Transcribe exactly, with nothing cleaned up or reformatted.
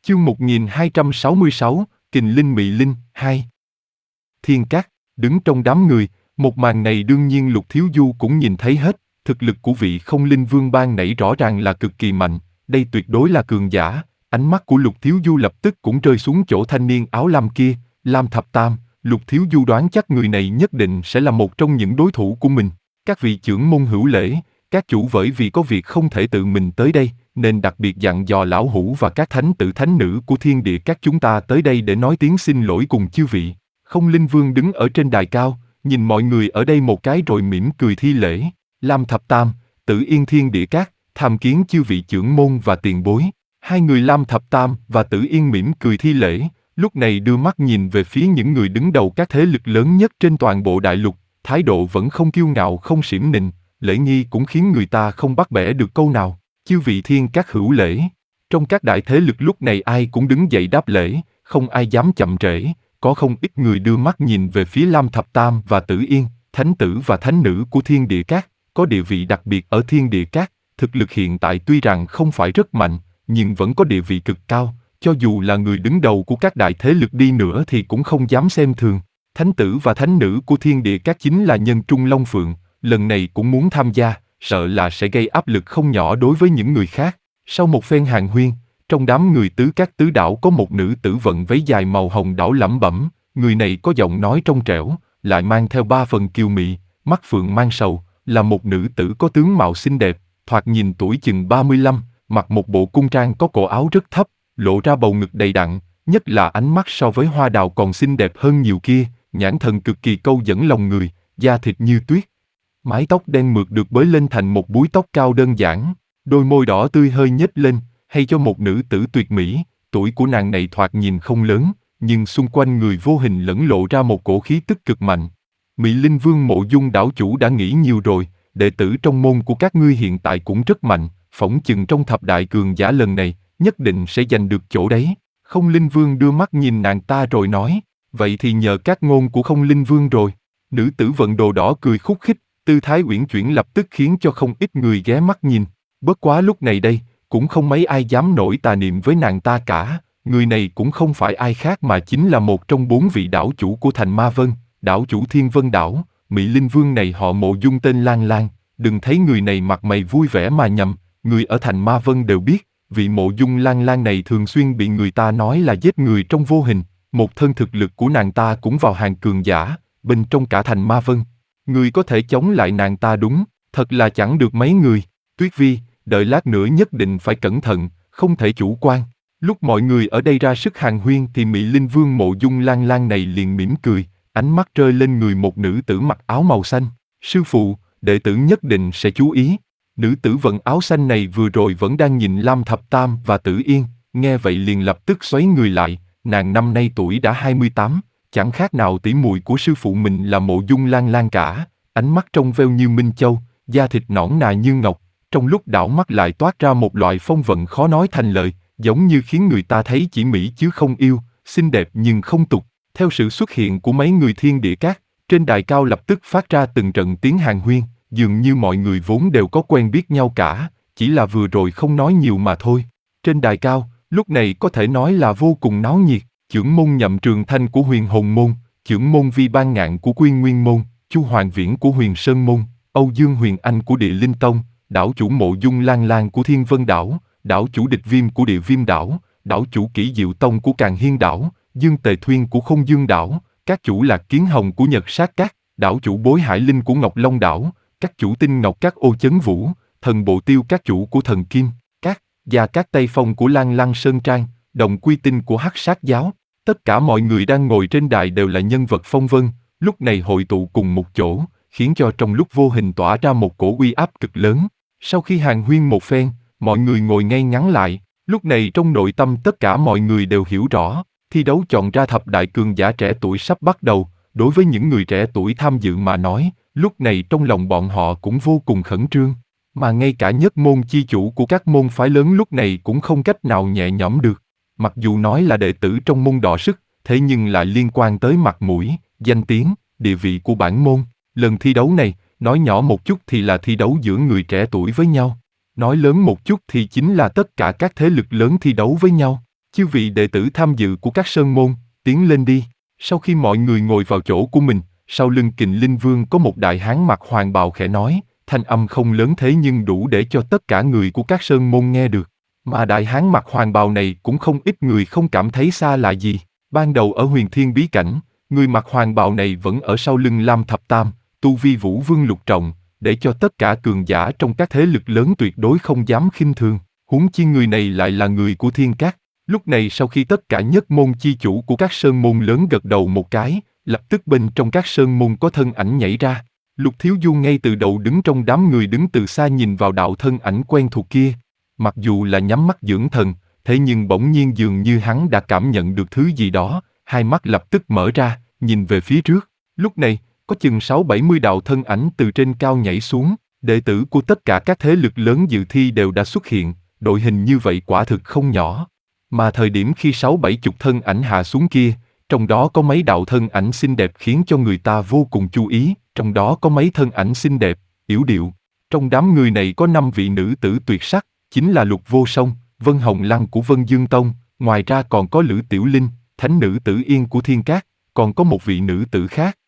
Chương một nghìn hai trăm sáu mươi sáu, Kình Linh Mị Linh, hai. Thiên Cát, đứng trong đám người, một màn này đương nhiên Lục Thiếu Du cũng nhìn thấy hết, thực lực của vị Không Linh Vương ban nãy rõ ràng là cực kỳ mạnh, đây tuyệt đối là cường giả, ánh mắt của Lục Thiếu Du lập tức cũng rơi xuống chỗ thanh niên áo lam kia, Lam Thập Tam, Lục Thiếu Du đoán chắc người này nhất định sẽ là một trong những đối thủ của mình. Các vị trưởng môn hữu lễ, các chủ bởi vì có việc không thể tự mình tới đây, nên đặc biệt dặn dò lão hủ và các thánh tử thánh nữ của thiên địa các chúng ta tới đây để nói tiếng xin lỗi cùng chư vị. Không Linh Vương đứng ở trên đài cao, nhìn mọi người ở đây một cái rồi mỉm cười thi lễ. Lam Thập Tam, Tử Yên Thiên Địa Các, tham kiến chư vị trưởng môn và tiền bối. Hai người Lam Thập Tam và Tử Yên mỉm cười thi lễ, lúc này đưa mắt nhìn về phía những người đứng đầu các thế lực lớn nhất trên toàn bộ đại lục, thái độ vẫn không kiêu ngạo không xỉm nịnh, lễ nghi cũng khiến người ta không bắt bẻ được câu nào. Chư vị Thiên Các hữu lễ. Trong các đại thế lực lúc này ai cũng đứng dậy đáp lễ, không ai dám chậm trễ, có không ít người đưa mắt nhìn về phía Lam Thập Tam và Tử Yên, thánh tử và thánh nữ của Thiên Địa Các, có địa vị đặc biệt ở Thiên Địa Các, thực lực hiện tại tuy rằng không phải rất mạnh, nhưng vẫn có địa vị cực cao, cho dù là người đứng đầu của các đại thế lực đi nữa thì cũng không dám xem thường. Thánh tử và thánh nữ của Thiên Địa Các chính là nhân trung long phượng, lần này cũng muốn tham gia, sợ là sẽ gây áp lực không nhỏ đối với những người khác. Sau một phen hàn huyên, trong đám người tứ các tứ đảo có một nữ tử vận váy dài màu hồng đảo lẩm bẩm, người này có giọng nói trong trẻo, lại mang theo ba phần kiều mị, mắt phượng mang sầu, là một nữ tử có tướng mạo xinh đẹp, thoạt nhìn tuổi chừng ba mươi lăm, mặc một bộ cung trang có cổ áo rất thấp, lộ ra bầu ngực đầy đặn, nhất là ánh mắt so với hoa đào còn xinh đẹp hơn nhiều kia, nhãn thần cực kỳ câu dẫn lòng người, da thịt như tuyết. Mái tóc đen mượt được bới lên thành một búi tóc cao đơn giản, đôi môi đỏ tươi hơi nhếch lên, hay cho một nữ tử tuyệt mỹ, tuổi của nàng này thoạt nhìn không lớn, nhưng xung quanh người vô hình lẫn lộ ra một cổ khí tức cực mạnh. Mị Linh Vương Mộ Dung đảo chủ đã nghĩ nhiều rồi, đệ tử trong môn của các ngươi hiện tại cũng rất mạnh, phỏng chừng trong thập đại cường giả lần này, nhất định sẽ giành được chỗ đấy. Không Linh Vương đưa mắt nhìn nàng ta rồi nói, vậy thì nhờ các ngôn của Không Linh Vương rồi. Nữ tử vận đồ đỏ cười khúc khích, tư thái uyển chuyển lập tức khiến cho không ít người ghé mắt nhìn. Bất quá lúc này đây, cũng không mấy ai dám nổi tà niệm với nàng ta cả, người này cũng không phải ai khác mà chính là một trong bốn vị đảo chủ của thành Ma Vân, đảo chủ Thiên Vân Đảo. Mị Linh Vương này họ Mộ Dung tên Lan Lan, đừng thấy người này mặt mày vui vẻ mà nhầm, người ở thành Ma Vân đều biết, vị Mộ Dung Lan Lan này thường xuyên bị người ta nói là giết người trong vô hình, một thân thực lực của nàng ta cũng vào hàng cường giả, bên trong cả thành Ma Vân. Người có thể chống lại nàng ta đúng, thật là chẳng được mấy người. Tuyết Vi, đợi lát nữa nhất định phải cẩn thận, không thể chủ quan. Lúc mọi người ở đây ra sức hàn huyên thì Mị Linh Vương Mộ Dung Lan Lan này liền mỉm cười, ánh mắt rơi lên người một nữ tử mặc áo màu xanh. Sư phụ, đệ tử nhất định sẽ chú ý. Nữ tử vận áo xanh này vừa rồi vẫn đang nhìn Lam Thập Tam và Tử Yên, nghe vậy liền lập tức xoáy người lại, nàng năm nay tuổi đã hai mươi tám, chẳng khác nào tỷ muội của sư phụ mình là Mộ Dung Lan Lan cả, ánh mắt trong veo như minh châu, da thịt nõn nà như ngọc, trong lúc đảo mắt lại toát ra một loại phong vận khó nói thành lời, giống như khiến người ta thấy chỉ mỹ chứ không yêu, xinh đẹp nhưng không tục. Theo sự xuất hiện của mấy người Thiên Địa Các, trên đài cao lập tức phát ra từng trận tiếng hàn huyên, dường như mọi người vốn đều có quen biết nhau cả, chỉ là vừa rồi không nói nhiều mà thôi. Trên đài cao, lúc này có thể nói là vô cùng náo nhiệt, trưởng môn Nhậm Trường Thanh của Huyền Hồn Môn, trưởng môn Vi Ban Ngạn của Quy Nguyên Môn, Chu Hoàng Viễn của Huyền Sơn Môn, Âu Dương Huyền Anh của Địa Linh Tông, đảo chủ Mộ Dung Lan Lan của Thiên Vân Đảo, đảo chủ Địch Viêm của Địa Viêm Đảo, đảo chủ Kỷ Diệu Tông của Càn Hiên Đảo, Dương Tề Thuyên của Không Dương Đảo, các chủ Lạc Kiến Hồng của Nhật Sát Các, đảo chủ Bối Hải Linh của Ngọc Long Đảo, các chủ Tinh Ngọc Các Ô Chấn Vũ, thần Bộ Tiêu các chủ của Thần Kim Các, và các Tây Phong của Lan Lăng Sơn Trang, đồng quy tinh của Hắc Sát Giáo. Tất cả mọi người đang ngồi trên đài đều là nhân vật phong vân, lúc này hội tụ cùng một chỗ, khiến cho trong lúc vô hình tỏa ra một cổ uy áp cực lớn. Sau khi hàn huyên một phen, mọi người ngồi ngay ngắn lại, lúc này trong nội tâm tất cả mọi người đều hiểu rõ, thi đấu chọn ra thập đại cường giả trẻ tuổi sắp bắt đầu, đối với những người trẻ tuổi tham dự mà nói, lúc này trong lòng bọn họ cũng vô cùng khẩn trương, mà ngay cả nhất môn chi chủ của các môn phái lớn lúc này cũng không cách nào nhẹ nhõm được. Mặc dù nói là đệ tử trong môn đọ sức, thế nhưng lại liên quan tới mặt mũi, danh tiếng, địa vị của bản môn. Lần thi đấu này, nói nhỏ một chút thì là thi đấu giữa người trẻ tuổi với nhau. Nói lớn một chút thì chính là tất cả các thế lực lớn thi đấu với nhau. Chư vị đệ tử tham dự của các sơn môn, tiến lên đi. Sau khi mọi người ngồi vào chỗ của mình, sau lưng Kình Linh Vương có một đại hán mặc hoàng bào khẽ nói, thanh âm không lớn thế nhưng đủ để cho tất cả người của các sơn môn nghe được. Mà đại hán mặc hoàng bào này cũng không ít người không cảm thấy xa lạ gì. Ban đầu ở Huyền Thiên bí cảnh, người mặc hoàng bào này vẫn ở sau lưng Lam Thập Tam, tu vi Vũ Vương lục trọng, để cho tất cả cường giả trong các thế lực lớn tuyệt đối không dám khinh thường. Huống chi người này lại là người của Thiên Cát. Lúc này sau khi tất cả nhất môn chi chủ của các sơn môn lớn gật đầu một cái, lập tức bên trong các sơn môn có thân ảnh nhảy ra. Lục Thiếu Du ngay từ đầu đứng trong đám người đứng từ xa nhìn vào đạo thân ảnh quen thuộc kia. Mặc dù là nhắm mắt dưỡng thần, thế nhưng bỗng nhiên dường như hắn đã cảm nhận được thứ gì đó, hai mắt lập tức mở ra, nhìn về phía trước. Lúc này, có chừng sáu bảy mươi đạo thân ảnh từ trên cao nhảy xuống, đệ tử của tất cả các thế lực lớn dự thi đều đã xuất hiện, đội hình như vậy quả thực không nhỏ. Mà thời điểm khi sáu bảy chục thân ảnh hạ xuống kia, trong đó có mấy đạo thân ảnh xinh đẹp khiến cho người ta vô cùng chú ý, trong đó có mấy thân ảnh xinh đẹp, yểu điệu. Trong đám người này có năm vị nữ tử tuyệt sắc, chính là Lục Vô Song, Vân Hồng Lăng của Vân Dương Tông, ngoài ra còn có Lữ Tiểu Linh, thánh nữ Tử Yên của Thiên Cát, còn có một vị nữ tử khác,